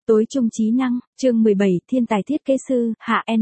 Tối trung trí năng, chương 17, thiên tài thiết kế sư, hạ N.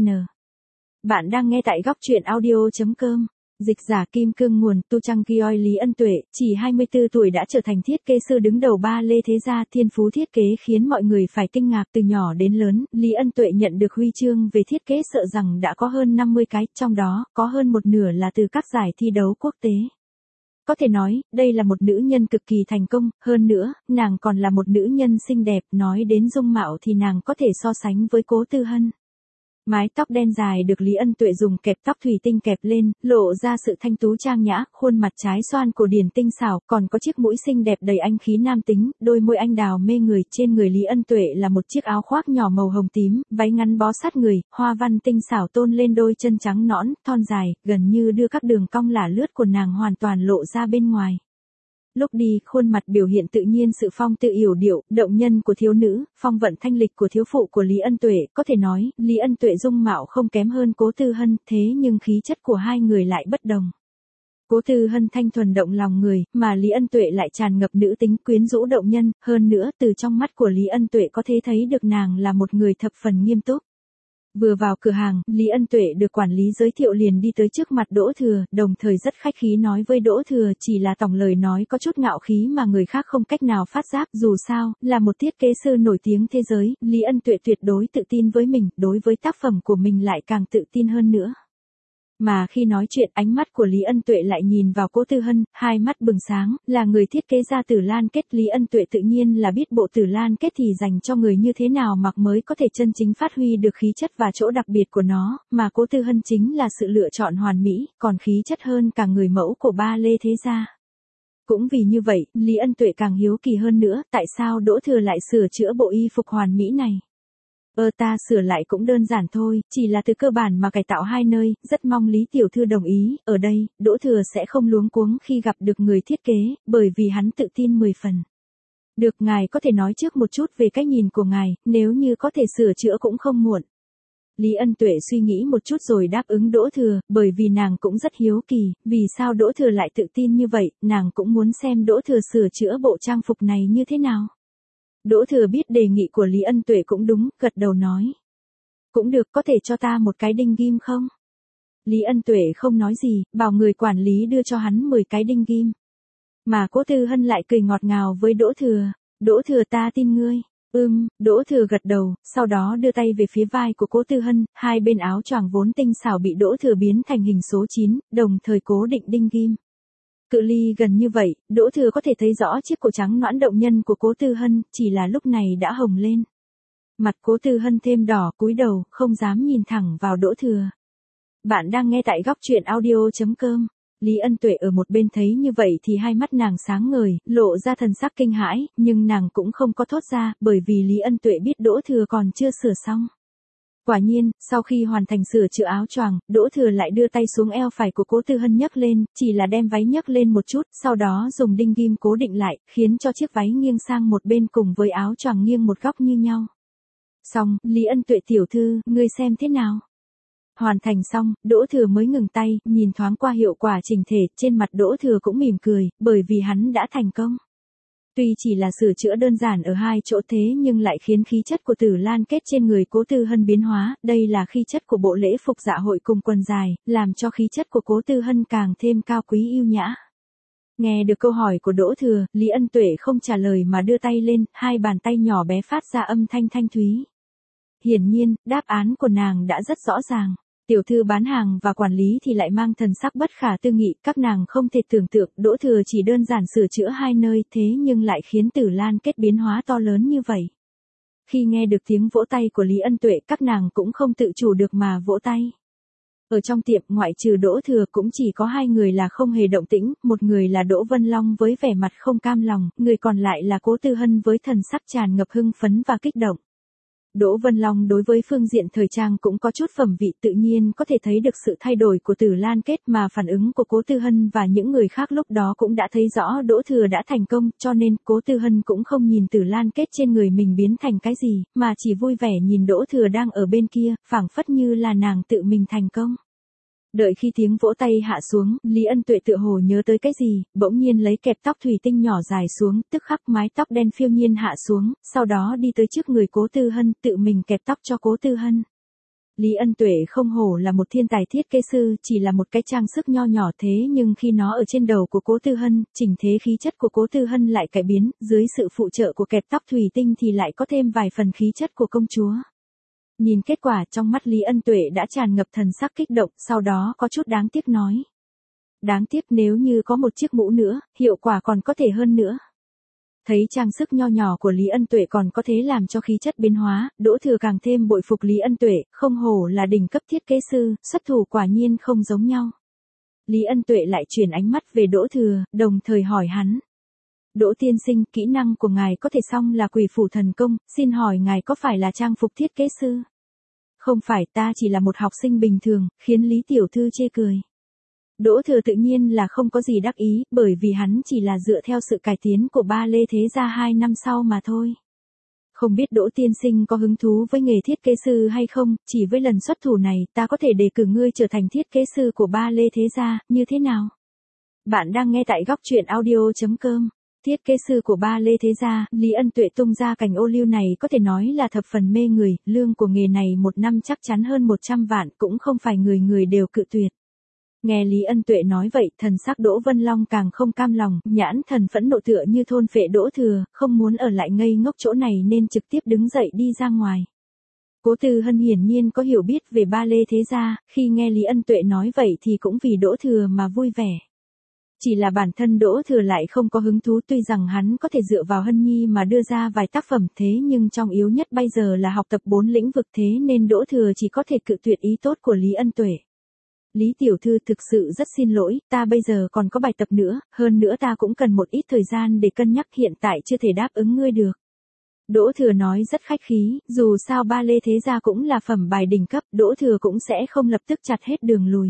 Bạn đang nghe tại góc truyện audio.com. Dịch giả Kim Cương nguồn, tu trang Gioi Lý Ân Tuệ, chỉ 24 tuổi đã trở thành thiết kế sư đứng đầu ba lê thế gia, thiên phú thiết kế khiến mọi người phải kinh ngạc. Từ nhỏ đến lớn, Lý Ân Tuệ nhận được huy chương về thiết kế sợ rằng đã có hơn 50 cái, trong đó có hơn một nửa là từ các giải thi đấu quốc tế. Có thể nói, đây là một nữ nhân cực kỳ thành công, hơn nữa, nàng còn là một nữ nhân xinh đẹp, nói đến dung mạo thì nàng có thể so sánh với Cố Tư Hân. Mái tóc đen dài được Lý Ân Tuệ dùng kẹp tóc thủy tinh kẹp lên, lộ ra sự thanh tú trang nhã, khuôn mặt trái xoan cổ điển tinh xảo, còn có chiếc mũi xinh đẹp đầy anh khí nam tính, đôi môi anh đào mê người. Trên người Lý Ân Tuệ là một chiếc áo khoác nhỏ màu hồng tím, váy ngắn bó sát người, hoa văn tinh xảo tôn lên đôi chân trắng nõn, thon dài, gần như đưa các đường cong lả lướt của nàng hoàn toàn lộ ra bên ngoài. Lúc đi, khuôn mặt biểu hiện tự nhiên sự phong tự yểu điệu, động nhân của thiếu nữ, phong vận thanh lịch của thiếu phụ của Lý Ân Tuệ. Có thể nói, Lý Ân Tuệ dung mạo không kém hơn Cố Tư Hân, thế nhưng khí chất của hai người lại bất đồng. Cố Tư Hân thanh thuần động lòng người, mà Lý Ân Tuệ lại tràn ngập nữ tính quyến rũ động nhân, hơn nữa từ trong mắt của Lý Ân Tuệ có thể thấy được nàng là một người thập phần nghiêm túc. Vừa vào cửa hàng, Lý Ân Tuệ được quản lý giới thiệu liền đi tới trước mặt Đỗ Thừa, đồng thời rất khách khí nói với Đỗ Thừa, chỉ là tổng lời nói có chút ngạo khí mà người khác không cách nào phát giác. Dù sao, là một thiết kế sư nổi tiếng thế giới, Lý Ân Tuệ tuyệt đối tự tin với mình, đối với tác phẩm của mình lại càng tự tin hơn nữa. Mà khi nói chuyện, ánh mắt của Lý Ân Tuệ lại nhìn vào Cố Tư Hân, hai mắt bừng sáng, là người thiết kế ra Tử Lan Kết. Lý Ân Tuệ tự nhiên là biết bộ Tử Lan Kết thì dành cho người như thế nào mặc mới có thể chân chính phát huy được khí chất và chỗ đặc biệt của nó, mà Cố Tư Hân chính là sự lựa chọn hoàn mỹ, còn khí chất hơn cả người mẫu của ba lê thế gia. Cũng vì như vậy, Lý Ân Tuệ càng hiếu kỳ hơn nữa, tại sao Đỗ Thừa lại sửa chữa bộ y phục hoàn mỹ này. Ta sửa lại cũng đơn giản thôi, chỉ là từ cơ bản mà cải tạo hai nơi, rất mong Lý tiểu thư đồng ý. Ở đây, Đỗ Thừa sẽ không luống cuống khi gặp được người thiết kế, bởi vì hắn tự tin 10 phần. Được, ngài có thể nói trước một chút về cách nhìn của ngài, nếu như có thể sửa chữa cũng không muộn. Lý Ân Tuệ suy nghĩ một chút rồi đáp ứng Đỗ Thừa, bởi vì nàng cũng rất hiếu kỳ, vì sao Đỗ Thừa lại tự tin như vậy, nàng cũng muốn xem Đỗ Thừa sửa chữa bộ trang phục này như thế nào. Đỗ Thừa biết đề nghị của Lý Ân Tuệ cũng đúng, gật đầu nói. Cũng được, có thể cho ta một cái đinh ghim không? Lý Ân Tuệ không nói gì, bảo người quản lý đưa cho hắn 10 cái đinh ghim. Mà Cố Tư Hân lại cười ngọt ngào với Đỗ Thừa. Đỗ Thừa, ta tin ngươi. Đỗ Thừa gật đầu, sau đó đưa tay về phía vai của Cố Tư Hân, hai bên áo choàng vốn tinh xảo bị Đỗ Thừa biến thành hình số 9, đồng thời cố định đinh ghim. Cự ly gần như vậy, Đỗ Thừa có thể thấy rõ chiếc cổ trắng nõn động nhân của Cố Tư Hân, chỉ là lúc này đã hồng lên. Mặt Cố Tư Hân thêm đỏ, cúi đầu, không dám nhìn thẳng vào Đỗ Thừa. Bạn đang nghe tại góc truyện audio.com. Lý Ân Tuệ ở một bên thấy như vậy thì hai mắt nàng sáng ngời, lộ ra thần sắc kinh hãi, nhưng nàng cũng không có thốt ra, bởi vì Lý Ân Tuệ biết Đỗ Thừa còn chưa sửa xong. Quả nhiên, sau khi hoàn thành sửa chữa áo choàng, Đỗ Thừa lại đưa tay xuống eo phải của Cố Tư Hân nhấc lên, chỉ là đem váy nhấc lên một chút, sau đó dùng đinh ghim cố định lại, khiến cho chiếc váy nghiêng sang một bên cùng với áo choàng nghiêng một góc như nhau. Xong, Lý Ân Tuệ tiểu thư, ngươi xem thế nào? Hoàn thành xong, Đỗ Thừa mới ngừng tay, nhìn thoáng qua hiệu quả chỉnh thể, trên mặt Đỗ Thừa cũng mỉm cười, bởi vì hắn đã thành công. Tuy chỉ là sửa chữa đơn giản ở hai chỗ thế nhưng lại khiến khí chất của Tử Lan Kết trên người Cố Tư Hân biến hóa, đây là khí chất của bộ lễ phục dạ hội cùng quần dài, làm cho khí chất của Cố Tư Hân càng thêm cao quý yêu nhã. Nghe được câu hỏi của Đỗ Thừa, Lý Ân Tuệ không trả lời mà đưa tay lên, hai bàn tay nhỏ bé phát ra âm thanh thanh thúy. Hiển nhiên, đáp án của nàng đã rất rõ ràng. Tiểu thư bán hàng và quản lý thì lại mang thần sắc bất khả tư nghị, các nàng không thể tưởng tượng Đỗ Thừa chỉ đơn giản sửa chữa hai nơi thế nhưng lại khiến Tử Lan Kết biến hóa to lớn như vậy. Khi nghe được tiếng vỗ tay của Lý Ân Tuệ, các nàng cũng không tự chủ được mà vỗ tay. Ở trong tiệm, ngoại trừ Đỗ Thừa cũng chỉ có hai người là không hề động tĩnh, một người là Đỗ Vân Long với vẻ mặt không cam lòng, người còn lại là Cố Tư Hân với thần sắc tràn ngập hưng phấn và kích động. Đỗ Vân Long đối với phương diện thời trang cũng có chút phẩm vị, tự nhiên có thể thấy được sự thay đổi của Tử Lan Kết, mà phản ứng của Cố Tư Hân và những người khác lúc đó cũng đã thấy rõ Đỗ Thừa đã thành công, cho nên Cố Tư Hân cũng không nhìn Tử Lan Kết trên người mình biến thành cái gì, mà chỉ vui vẻ nhìn Đỗ Thừa đang ở bên kia, phảng phất như là nàng tự mình thành công. Đợi khi tiếng vỗ tay hạ xuống, Lý Ân Tuệ tựa hồ nhớ tới cái gì, bỗng nhiên lấy kẹp tóc thủy tinh nhỏ dài xuống, tức khắc mái tóc đen phiêu nhiên hạ xuống, sau đó đi tới trước người Cố Tư Hân, tự mình kẹp tóc cho Cố Tư Hân. Lý Ân Tuệ không hổ là một thiên tài thiết kế sư, chỉ là một cái trang sức nho nhỏ thế nhưng khi nó ở trên đầu của Cố Tư Hân, chỉnh thế khí chất của Cố Tư Hân lại cải biến, dưới sự phụ trợ của kẹp tóc thủy tinh thì lại có thêm vài phần khí chất của công chúa. Nhìn kết quả trong mắt Lý Ân Tuệ đã tràn ngập thần sắc kích động, sau đó có chút đáng tiếc nói. Đáng tiếc nếu như có một chiếc mũ nữa, hiệu quả còn có thể hơn nữa. Thấy trang sức nho nhỏ của Lý Ân Tuệ còn có thể làm cho khí chất biến hóa, Đỗ Thừa càng thêm bội phục Lý Ân Tuệ, không hổ là đỉnh cấp thiết kế sư, xuất thủ quả nhiên không giống nhau. Lý Ân Tuệ lại chuyển ánh mắt về Đỗ Thừa, đồng thời hỏi hắn. Đỗ tiên sinh, kỹ năng của ngài có thể xong là Quỷ Phủ Thần Công, xin hỏi ngài có phải là trang phục thiết kế sư? Không phải, ta chỉ là một học sinh bình thường, khiến Lý Tiểu Thư chê cười. Đỗ Thừa tự nhiên là không có gì đắc ý, bởi vì hắn chỉ là dựa theo sự cải tiến của Ba Lê Thế Gia 2 năm sau mà thôi. Không biết Đỗ tiên sinh có hứng thú với nghề thiết kế sư hay không, chỉ với lần xuất thủ này ta có thể đề cử ngươi trở thành thiết kế sư của Ba Lê Thế Gia, như thế nào? Bạn đang nghe tại góc truyện audio.com. Thiết kế sư của Ba Lê Thế Gia, Lý Ân Tuệ tung ra cành ô liu này có thể nói là thập phần mê người, lương của nghề này một năm chắc chắn hơn 100 vạn, cũng không phải người người đều cự tuyệt. Nghe Lý Ân Tuệ nói vậy, thần sắc Đỗ Vân Long càng không cam lòng, nhãn thần phẫn nộ tựa như thôn phệ Đỗ Thừa, không muốn ở lại ngây ngốc chỗ này nên trực tiếp đứng dậy đi ra ngoài. Cố Tư Hân hiển nhiên có hiểu biết về Ba Lê Thế Gia, khi nghe Lý Ân Tuệ nói vậy thì cũng vì Đỗ Thừa mà vui vẻ. Chỉ là bản thân Đỗ Thừa lại không có hứng thú, tuy rằng hắn có thể dựa vào Hân Nhi mà đưa ra vài tác phẩm thế nhưng trong yếu nhất bây giờ là học tập 4 lĩnh vực thế nên Đỗ Thừa chỉ có thể cự tuyệt ý tốt của Lý Ân Tuệ. Lý Tiểu Thư thực sự rất xin lỗi, ta bây giờ còn có bài tập nữa, hơn nữa ta cũng cần một ít thời gian để cân nhắc, hiện tại chưa thể đáp ứng ngươi được. Đỗ Thừa nói rất khách khí, dù sao Ba Lê Thế Gia cũng là phẩm bài đỉnh cấp, Đỗ Thừa cũng sẽ không lập tức chặt hết đường lùi.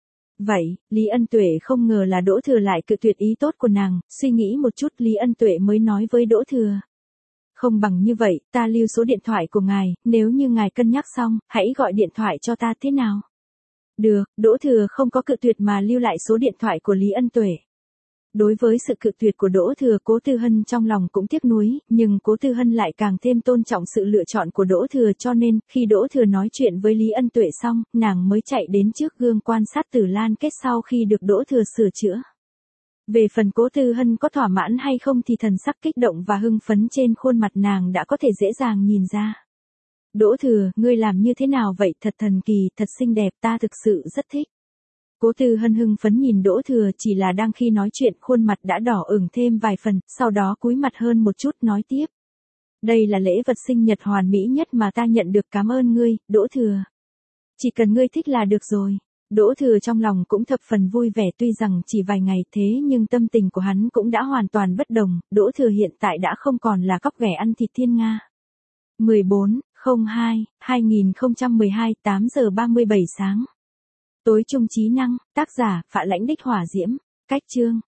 Vậy, Lý Ân Tuệ không ngờ là Đỗ Thừa lại cự tuyệt ý tốt của nàng, suy nghĩ một chút Lý Ân Tuệ mới nói với Đỗ Thừa. Không bằng như vậy, ta lưu số điện thoại của ngài, nếu như ngài cân nhắc xong, hãy gọi điện thoại cho ta thế nào? Được, Đỗ Thừa không có cự tuyệt mà lưu lại số điện thoại của Lý Ân Tuệ. Đối với sự cự tuyệt của Đỗ Thừa, Cố Tư Hân trong lòng cũng tiếc nuối, nhưng Cố Tư Hân lại càng thêm tôn trọng sự lựa chọn của Đỗ Thừa, cho nên, khi Đỗ Thừa nói chuyện với Lý Ân Tuệ xong, nàng mới chạy đến trước gương quan sát Tử Lan Kết sau khi được Đỗ Thừa sửa chữa. Về phần Cố Tư Hân có thỏa mãn hay không thì thần sắc kích động và hưng phấn trên khuôn mặt nàng đã có thể dễ dàng nhìn ra. Đỗ Thừa, ngươi làm như thế nào vậy, thật thần kỳ, thật xinh đẹp, ta thực sự rất thích. Cố Tư Hân hưng phấn nhìn Đỗ Thừa, chỉ là đang khi nói chuyện khuôn mặt đã đỏ ửng thêm vài phần, sau đó cúi mặt hơn một chút nói tiếp. Đây là lễ vật sinh nhật hoàn mỹ nhất mà ta nhận được, cảm ơn ngươi, Đỗ Thừa. Chỉ cần ngươi thích là được rồi. Đỗ Thừa trong lòng cũng thập phần vui vẻ, tuy rằng chỉ vài ngày thế nhưng tâm tình của hắn cũng đã hoàn toàn bất đồng, Đỗ Thừa hiện tại đã không còn là cóc ghẻ ăn thịt thiên nga. 14/02/2012 8 giờ 37 sáng. Tối trung trí năng, tác giả, Phạ Lãnh Đích Hỏa Diễm, cách chương.